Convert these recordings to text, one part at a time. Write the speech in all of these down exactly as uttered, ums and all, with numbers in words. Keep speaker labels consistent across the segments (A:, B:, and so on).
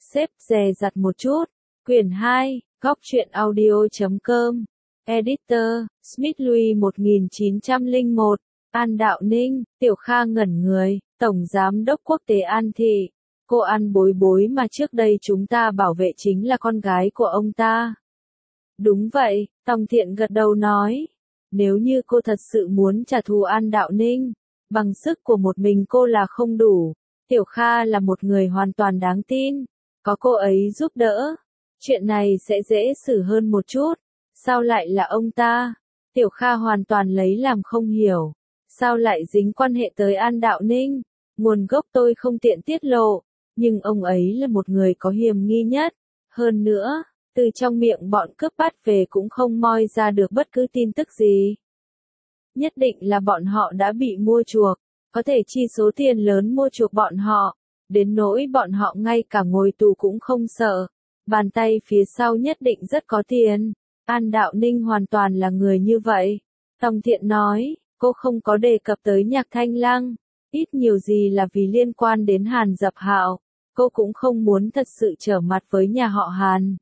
A: xếp dè dặt một chút. Quyển hai, góc truyện audio chấm com. Editor, Smith Louis một nghìn chín trăm lẻ một. An Đạo Ninh, Tiểu Kha ngẩn người, Tổng Giám đốc Quốc tế An Thị. Cô An bối bối mà trước đây chúng ta bảo vệ chính là con gái của ông ta. Đúng vậy, Tòng Thiện gật đầu nói. Nếu như cô thật sự muốn trả thù An Đạo Ninh, bằng sức của một mình cô là không đủ. Tiểu Kha là một người hoàn toàn đáng tin. Có cô ấy giúp đỡ, chuyện này sẽ dễ xử hơn một chút. Sao lại là ông ta? Tiểu Kha hoàn toàn lấy làm không hiểu. Sao lại dính quan hệ tới An Đạo Ninh? Nguồn gốc tôi không tiện tiết lộ, nhưng ông ấy là một người có hiểm nghi nhất. Hơn nữa, từ trong miệng bọn cướp bắt về cũng không moi ra được bất cứ tin tức gì. Nhất định là bọn họ đã bị mua chuộc, có thể chi số tiền lớn mua chuộc bọn họ, đến nỗi bọn họ ngay cả ngồi tù cũng không sợ. Bàn tay phía sau nhất định rất có tiền. An Đạo Ninh hoàn toàn là người như vậy. Tòng Thiện nói, cô không có đề cập tới Nhạc Thanh Lăng, ít nhiều gì là vì liên quan đến Hàn Dập Hạo. Cô cũng không muốn thật sự trở mặt với nhà họ Hàn.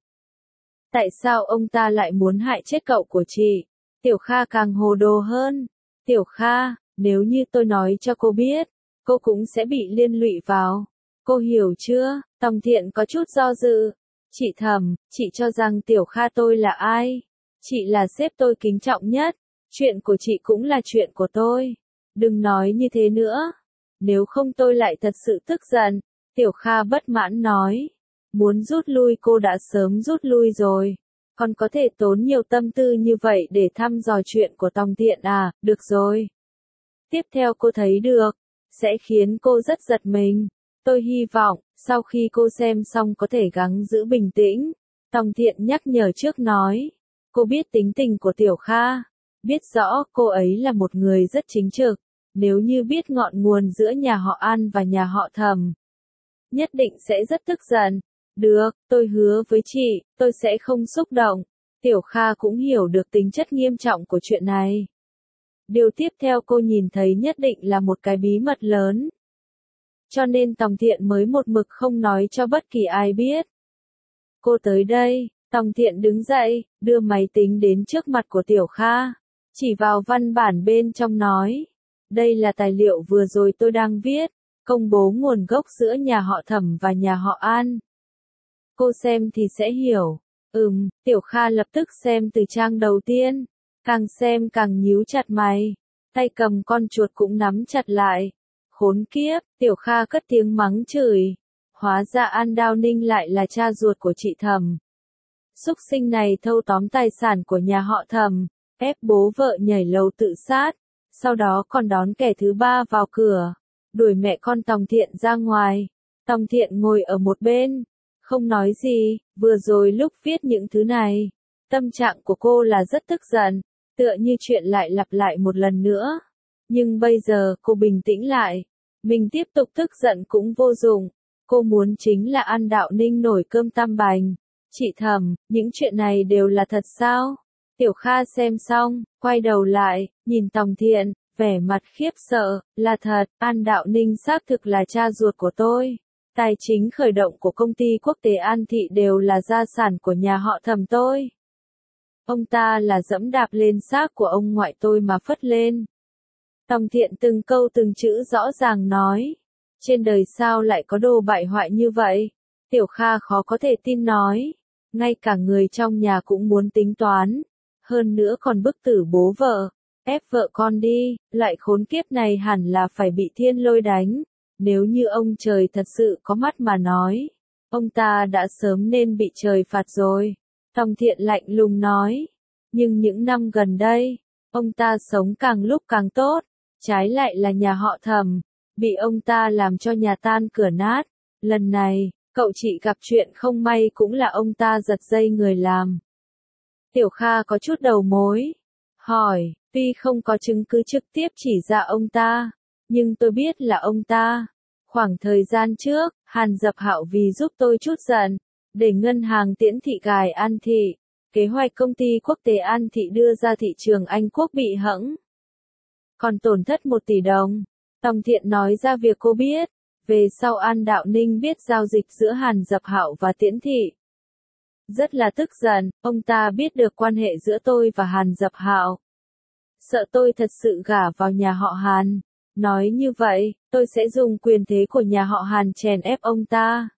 A: Tại sao ông ta lại muốn hại chết cậu của chị? Tiểu Kha càng hồ đồ hơn. Tiểu Kha, nếu như tôi nói cho cô biết, cô cũng sẽ bị liên lụy vào. Cô hiểu chưa? Tòng Thiện có chút do dự. Chị Thẩm, chị cho rằng Tiểu Kha tôi là ai? Chị là sếp tôi kính trọng nhất. Chuyện của chị cũng là chuyện của tôi. Đừng nói như thế nữa. Nếu không tôi lại thật sự tức giận. Tiểu Kha bất mãn nói. Muốn rút lui cô đã sớm rút lui rồi. Còn có thể tốn nhiều tâm tư như vậy để thăm dò chuyện của Tòng Thiện à? Được rồi. Tiếp theo cô thấy được, sẽ khiến cô rất giật mình. Tôi hy vọng, sau khi cô xem xong có thể gắng giữ bình tĩnh. Tòng Thiện nhắc nhở trước nói. Cô biết tính tình của Tiểu Kha. Biết rõ cô ấy là một người rất chính trực. Nếu như biết ngọn nguồn giữa nhà họ An và nhà họ Thẩm, nhất định sẽ rất tức giận. Được, tôi hứa với chị, tôi sẽ không xúc động. Tiểu Kha cũng hiểu được tính chất nghiêm trọng của chuyện này. Điều tiếp theo cô nhìn thấy nhất định là một cái bí mật lớn. Cho nên Tòng Thiện mới một mực không nói cho bất kỳ ai biết. Cô tới đây, Tòng Thiện đứng dậy, đưa máy tính đến trước mặt của Tiểu Kha. Chỉ vào văn bản bên trong nói. Đây là tài liệu vừa rồi tôi đang viết, công bố nguồn gốc giữa nhà họ Thẩm và nhà họ An. Cô xem thì sẽ hiểu. Ừm, Tiểu Kha lập tức xem từ trang đầu tiên. Càng xem càng nhíu chặt mày. Tay cầm con chuột cũng nắm chặt lại. Khốn kiếp, Tiểu Kha cất tiếng mắng chửi. Hóa ra An Đạo Ninh lại là cha ruột của chị Thẩm. Súc sinh này thâu tóm tài sản của nhà họ Thẩm, ép bố vợ nhảy lầu tự sát. Sau đó còn đón kẻ thứ ba vào cửa. Đuổi mẹ con Tòng Thiện ra ngoài. Tòng Thiện ngồi ở một bên. Không nói gì, vừa rồi lúc viết những thứ này, tâm trạng của cô là rất tức giận, tựa như chuyện lại lặp lại một lần nữa. Nhưng bây giờ cô bình tĩnh lại, mình tiếp tục tức giận cũng vô dụng, cô muốn chính là An Đạo Ninh nổi cơm tam bành. Chị Thẩm, những chuyện này đều là thật sao? Tiểu Kha xem xong, quay đầu lại, nhìn Tòng Thiện, vẻ mặt khiếp sợ, là thật, An Đạo Ninh xác thực là cha ruột của tôi. Tài chính khởi động của công ty quốc tế An Thị đều là gia sản của nhà họ Thẩm tôi. Ông ta là dẫm đạp lên xác của ông ngoại tôi mà phất lên. Tòng Thiện từng câu từng chữ rõ ràng nói. Trên đời sao lại có đồ bại hoại như vậy? Tiểu Kha khó có thể tin nói. Ngay cả người trong nhà cũng muốn tính toán. Hơn nữa còn bức tử bố vợ. Ép vợ con đi, lại khốn kiếp này hẳn là phải bị thiên lôi đánh. Nếu như ông trời thật sự có mắt mà nói, ông ta đã sớm nên bị trời phạt rồi. Tòng Thiện lạnh lùng nói. Nhưng những năm gần đây, ông ta sống càng lúc càng tốt. Trái lại là nhà họ Thẩm, bị ông ta làm cho nhà tan cửa nát. Lần này, cậu chị gặp chuyện không may cũng là ông ta giật dây người làm. Tiểu Kha có chút đầu mối. Hỏi, tuy không có chứng cứ trực tiếp chỉ ra ông ta, nhưng tôi biết là ông ta. Khoảng thời gian trước, Hàn Dập Hạo vì giúp tôi chút giận, để ngân hàng Tiễn Thị gài An Thị, kế hoạch công ty quốc tế An Thị đưa ra thị trường Anh Quốc bị hẫng. Còn tổn thất một tỷ đồng. Tòng Thiện nói ra việc cô biết, Về sau An Đạo Ninh biết giao dịch giữa Hàn Dập Hạo và Tiễn Thị. Rất là tức giận, ông ta biết được quan hệ giữa tôi và Hàn Dập Hạo. Sợ tôi thật sự gả vào nhà họ Hàn. Nói như vậy, tôi sẽ dùng quyền thế của nhà họ Hàn chèn ép ông ta.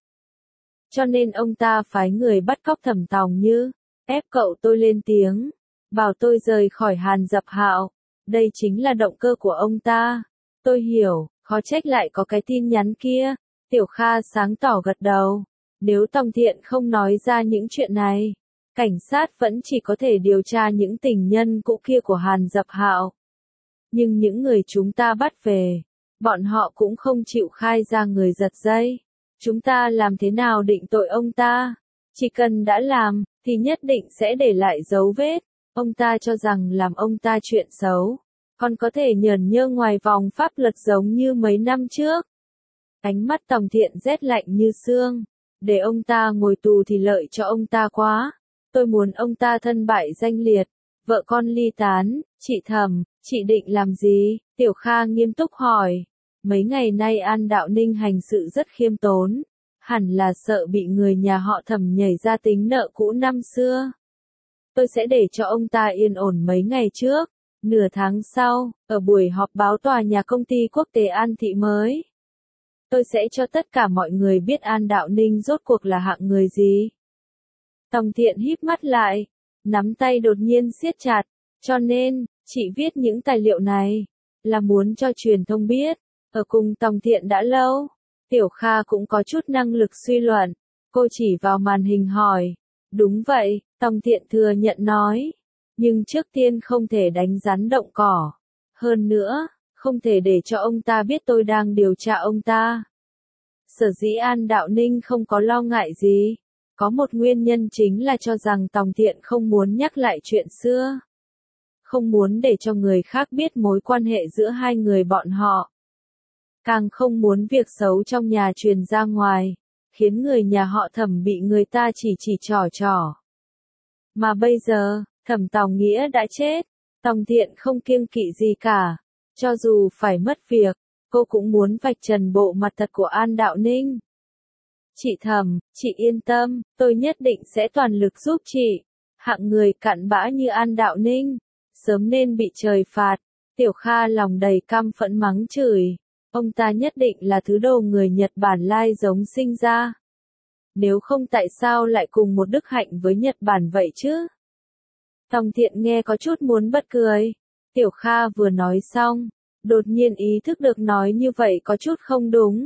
A: Cho nên ông ta phái người bắt cóc Thẩm Tòng Như, ép cậu tôi lên tiếng, bảo tôi rời khỏi Hàn Dập Hạo. Đây chính là động cơ của ông ta. Tôi hiểu, khó trách lại có cái tin nhắn kia. Tiểu Kha sáng tỏ gật đầu. Nếu Tòng Thiện không nói ra những chuyện này, cảnh sát vẫn chỉ có thể điều tra những tình nhân cũ kia của Hàn Dập Hạo. Nhưng những người chúng ta bắt về, bọn họ cũng không chịu khai ra người giật dây. Chúng ta làm thế nào định tội ông ta? Chỉ cần đã làm, thì nhất định sẽ để lại dấu vết. Ông ta cho rằng làm ông ta chuyện xấu, còn có thể nhởn nhơ ngoài vòng pháp luật giống như mấy năm trước. Ánh mắt Tòng Thiện rét lạnh như xương. Để ông ta ngồi tù thì lợi cho ông ta quá. Tôi muốn ông ta thân bại danh liệt, vợ con ly tán. Chị Thẩm, chị định làm gì? Tiểu Kha nghiêm túc hỏi. Mấy ngày nay An Đạo Ninh hành sự rất khiêm tốn, hẳn là sợ bị người nhà họ Thẩm nhảy ra tính nợ cũ năm xưa. Tôi sẽ để cho ông ta yên ổn mấy ngày trước. Nửa tháng sau, ở buổi họp báo tòa nhà công ty quốc tế An Thị mới, tôi sẽ cho tất cả mọi người biết An Đạo Ninh rốt cuộc là hạng người gì. Tòng Thiện híp mắt lại, nắm tay đột nhiên siết chặt. Cho nên, chị viết những tài liệu này, là muốn cho truyền thông biết. Ở cùng Tòng Thiện đã lâu, Tiểu Kha cũng có chút năng lực suy luận. Cô chỉ vào màn hình hỏi. Đúng vậy, Tòng Thiện thừa nhận nói. Nhưng trước tiên không thể đánh rắn động cỏ. Hơn nữa, không thể để cho ông ta biết tôi đang điều tra ông ta. Sở dĩ An Đạo Ninh không có lo ngại gì. Có một nguyên nhân chính là cho rằng Tòng Thiện không muốn nhắc lại chuyện xưa. Không muốn để cho người khác biết mối quan hệ giữa hai người bọn họ. Càng không muốn việc xấu trong nhà truyền ra ngoài, khiến người nhà họ Thẩm bị người ta chỉ chỉ trỏ trỏ. Mà bây giờ, Thẩm Tòng Nghĩa đã chết, Tòng Thiện không kiêng kỵ gì cả. Cho dù phải mất việc, cô cũng muốn vạch trần bộ mặt thật của An Đạo Ninh. Chị Thẩm, chị yên tâm, tôi nhất định sẽ toàn lực giúp chị. Hạng người cặn bã như An Đạo Ninh, sớm nên bị trời phạt. Tiểu Kha lòng đầy căm phẫn mắng chửi. Ông ta nhất định là thứ đồ người Nhật Bản lai giống sinh ra. Nếu không tại sao lại cùng một đức hạnh với Nhật Bản vậy chứ? Tòng Thiện nghe có chút muốn bật cười. Tiểu Kha vừa nói xong, đột nhiên ý thức được nói như vậy có chút không đúng.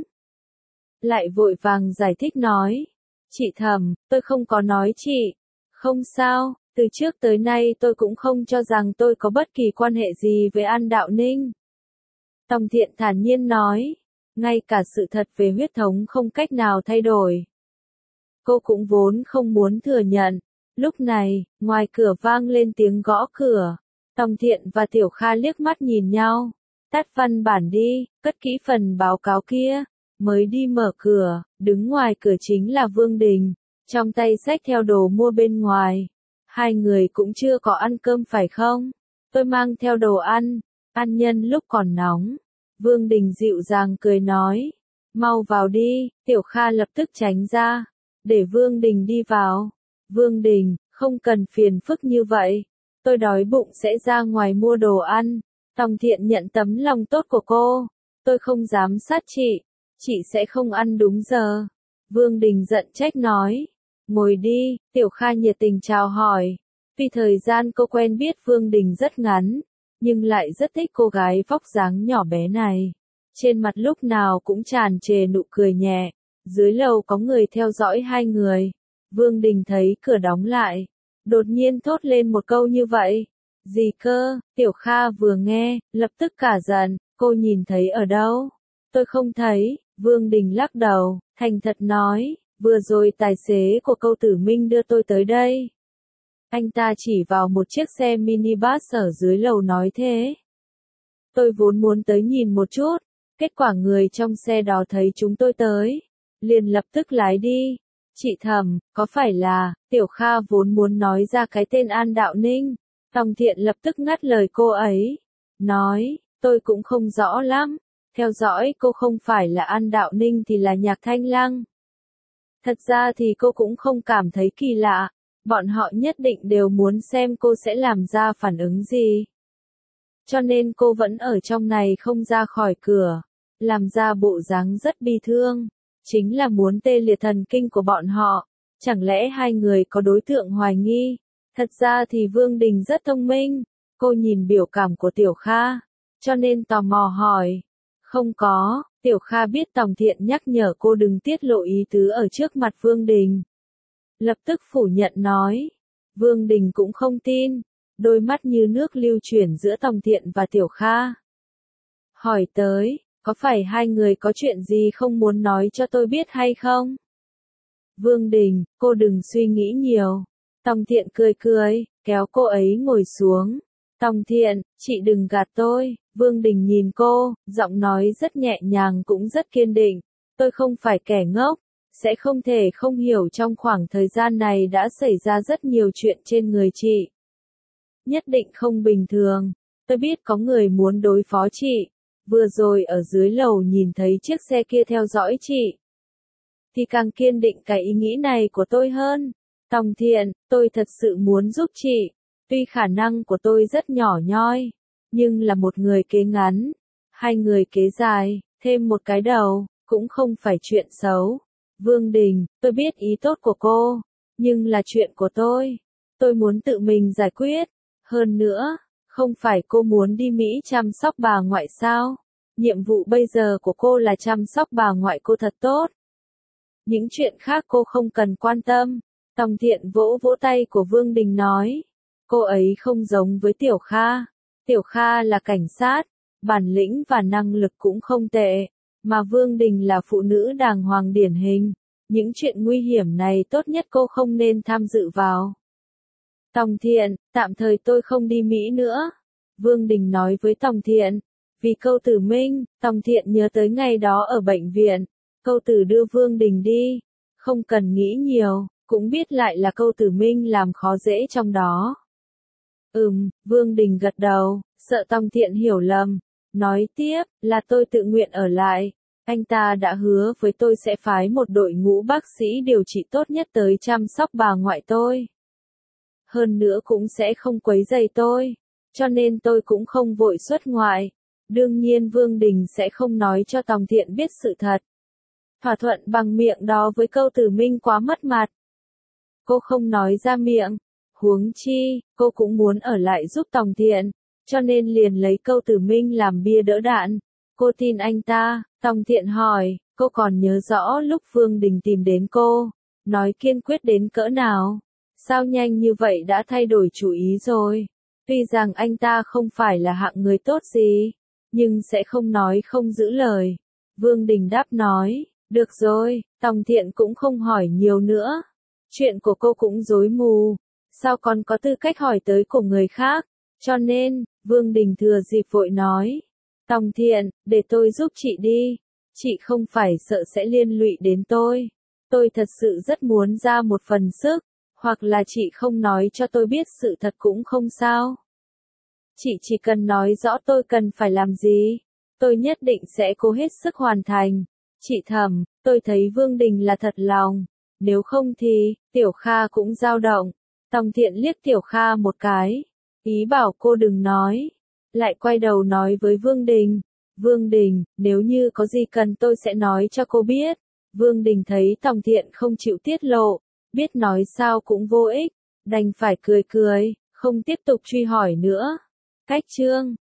A: Lại vội vàng giải thích nói. Chị Thẩm, tôi không có nói chị. Không sao, từ trước tới nay tôi cũng không cho rằng tôi có bất kỳ quan hệ gì với An Đạo Ninh. Tòng Thiện thản nhiên nói. Ngay cả sự thật về huyết thống không cách nào thay đổi. Cô cũng vốn không muốn thừa nhận. Lúc này, ngoài cửa vang lên tiếng gõ cửa. Tòng Thiện và Tiểu Kha liếc mắt nhìn nhau. Tắt văn bản đi, cất kỹ phần báo cáo kia. Mới đi mở cửa, đứng ngoài cửa chính là Vương Đình. Trong tay xách theo đồ mua bên ngoài. Hai người cũng chưa có ăn cơm phải không? Tôi mang theo đồ ăn, ăn nhân lúc còn nóng. Vương Đình dịu dàng cười nói. Mau vào đi, Tiểu Kha lập tức tránh ra. Để Vương Đình đi vào. Vương Đình, không cần phiền phức như vậy. Tôi đói bụng sẽ ra ngoài mua đồ ăn. Tòng Thiện nhận tấm lòng tốt của cô. Tôi không dám sát chị. Chị sẽ không ăn đúng giờ. Vương Đình giận trách nói. Ngồi đi, Tiểu Kha nhiệt tình chào hỏi. Vì thời gian cô quen biết Vương Đình rất ngắn, nhưng lại rất thích cô gái vóc dáng nhỏ bé này. Trên mặt lúc nào cũng tràn trề nụ cười nhẹ. Dưới lầu có người theo dõi hai người. Vương Đình thấy cửa đóng lại, đột nhiên thốt lên một câu như vậy. Gì cơ? Tiểu Kha vừa nghe, lập tức cả giận. Cô nhìn thấy ở đâu? Tôi không thấy. Vương Đình lắc đầu, thành thật nói. Vừa rồi tài xế của Câu Tử Minh đưa tôi tới đây. Anh ta chỉ vào một chiếc xe minibus ở dưới lầu nói thế. Tôi vốn muốn tới nhìn một chút. Kết quả người trong xe đó thấy chúng tôi tới, liền lập tức lái đi. Chị Thẩm, có phải là, Tiểu Kha vốn muốn nói ra cái tên An Đạo Ninh. Tòng Thiện lập tức ngắt lời cô ấy. Nói, tôi cũng không rõ lắm. Theo dõi cô không phải là An Đạo Ninh thì là Nhạc Thanh Lăng. Thật ra thì cô cũng không cảm thấy kỳ lạ, bọn họ nhất định đều muốn xem cô sẽ làm ra phản ứng gì. Cho nên cô vẫn ở trong này không ra khỏi cửa, làm ra bộ dáng rất bi thương, chính là muốn tê liệt thần kinh của bọn họ. Chẳng lẽ hai người có đối tượng hoài nghi? Thật ra thì Vương Đình rất thông minh, cô nhìn biểu cảm của Tiểu Kha, cho nên tò mò hỏi. Không có, Tiểu Kha biết Tòng Thiện nhắc nhở cô đừng tiết lộ ý tứ ở trước mặt Vương Đình. Lập tức phủ nhận nói. Vương Đình cũng không tin, đôi mắt như nước lưu chuyển giữa Tòng Thiện và Tiểu Kha. Hỏi tới, có phải hai người có chuyện gì không muốn nói cho tôi biết hay không? Vương Đình, cô đừng suy nghĩ nhiều. Tòng Thiện cười cười, kéo cô ấy ngồi xuống. Tòng Thiện, chị đừng gạt tôi. Vương Đình nhìn cô, giọng nói rất nhẹ nhàng cũng rất kiên định. Tôi không phải kẻ ngốc, sẽ không thể không hiểu trong khoảng thời gian này đã xảy ra rất nhiều chuyện trên người chị. Nhất định không bình thường. Tôi biết có người muốn đối phó chị. Vừa rồi ở dưới lầu nhìn thấy chiếc xe kia theo dõi chị. Thì càng kiên định cái ý nghĩ này của tôi hơn. Tòng Thiện, tôi thật sự muốn giúp chị. Tuy khả năng của tôi rất nhỏ nhoi, nhưng là một người kế ngắn, hai người kế dài, thêm một cái đầu, cũng không phải chuyện xấu. Vương Đình, tôi biết ý tốt của cô, nhưng là chuyện của tôi. Tôi muốn tự mình giải quyết. Hơn nữa, không phải cô muốn đi Mỹ chăm sóc bà ngoại sao? Nhiệm vụ bây giờ của cô là chăm sóc bà ngoại cô thật tốt. Những chuyện khác cô không cần quan tâm. Tòng Thiện vỗ vỗ tay của Vương Đình nói. Cô ấy không giống với Tiểu Kha. Tiểu Kha là cảnh sát, bản lĩnh và năng lực cũng không tệ, mà Vương Đình là phụ nữ đàng hoàng điển hình. Những chuyện nguy hiểm này tốt nhất cô không nên tham dự vào. Tòng Thiện, tạm thời tôi không đi Mỹ nữa. Vương Đình nói với Tòng Thiện. Vì Câu Tử Minh, Tòng Thiện nhớ tới ngày đó ở bệnh viện. Câu Tử đưa Vương Đình đi. Không cần nghĩ nhiều, cũng biết lại là Câu Tử Minh làm khó dễ trong đó. Ừm, Vương Đình gật đầu, sợ Tòng Thiện hiểu lầm. Nói tiếp, là tôi tự nguyện ở lại. Anh ta đã hứa với tôi sẽ phái một đội ngũ bác sĩ điều trị tốt nhất tới chăm sóc bà ngoại tôi. Hơn nữa cũng sẽ không quấy rầy tôi. Cho nên tôi cũng không vội xuất ngoại. Đương nhiên Vương Đình sẽ không nói cho Tòng Thiện biết sự thật. Thỏa thuận bằng miệng đó với Câu Tử Minh quá mất mặt. Cô không nói ra miệng. Huống chi, cô cũng muốn ở lại giúp Tòng Thiện. Cho nên liền lấy Câu Tử Minh làm bia đỡ đạn. Cô tin anh ta. Tòng Thiện hỏi, cô còn nhớ rõ lúc Vương Đình tìm đến cô. Nói kiên quyết đến cỡ nào. Sao nhanh như vậy đã thay đổi chủ ý rồi. Tuy rằng anh ta không phải là hạng người tốt gì, nhưng sẽ không nói không giữ lời. Vương Đình đáp nói, được rồi, Tòng Thiện cũng không hỏi nhiều nữa. Chuyện của cô cũng rối mù, sao còn có tư cách hỏi tới của người khác. Cho nên, Vương Đình thừa dịp vội nói, Tòng Thiện, để tôi giúp chị đi. Chị không phải sợ sẽ liên lụy đến tôi. Tôi thật sự rất muốn ra một phần sức, hoặc là chị không nói cho tôi biết sự thật cũng không sao. Chị chỉ cần nói rõ tôi cần phải làm gì. Tôi nhất định sẽ cố hết sức hoàn thành. Chị Thẩm, tôi thấy Vương Đình là thật lòng. Nếu không thì, Tiểu Kha cũng dao động. Tòng Thiện liếc Tiểu Kha một cái. Ý bảo cô đừng nói. Lại quay đầu nói với Vương Đình. Vương Đình, nếu như có gì cần tôi sẽ nói cho cô biết. Vương Đình thấy Tòng Thiện không chịu tiết lộ. Biết nói sao cũng vô ích. Đành phải cười cười, không tiếp tục truy hỏi nữa. Cách chương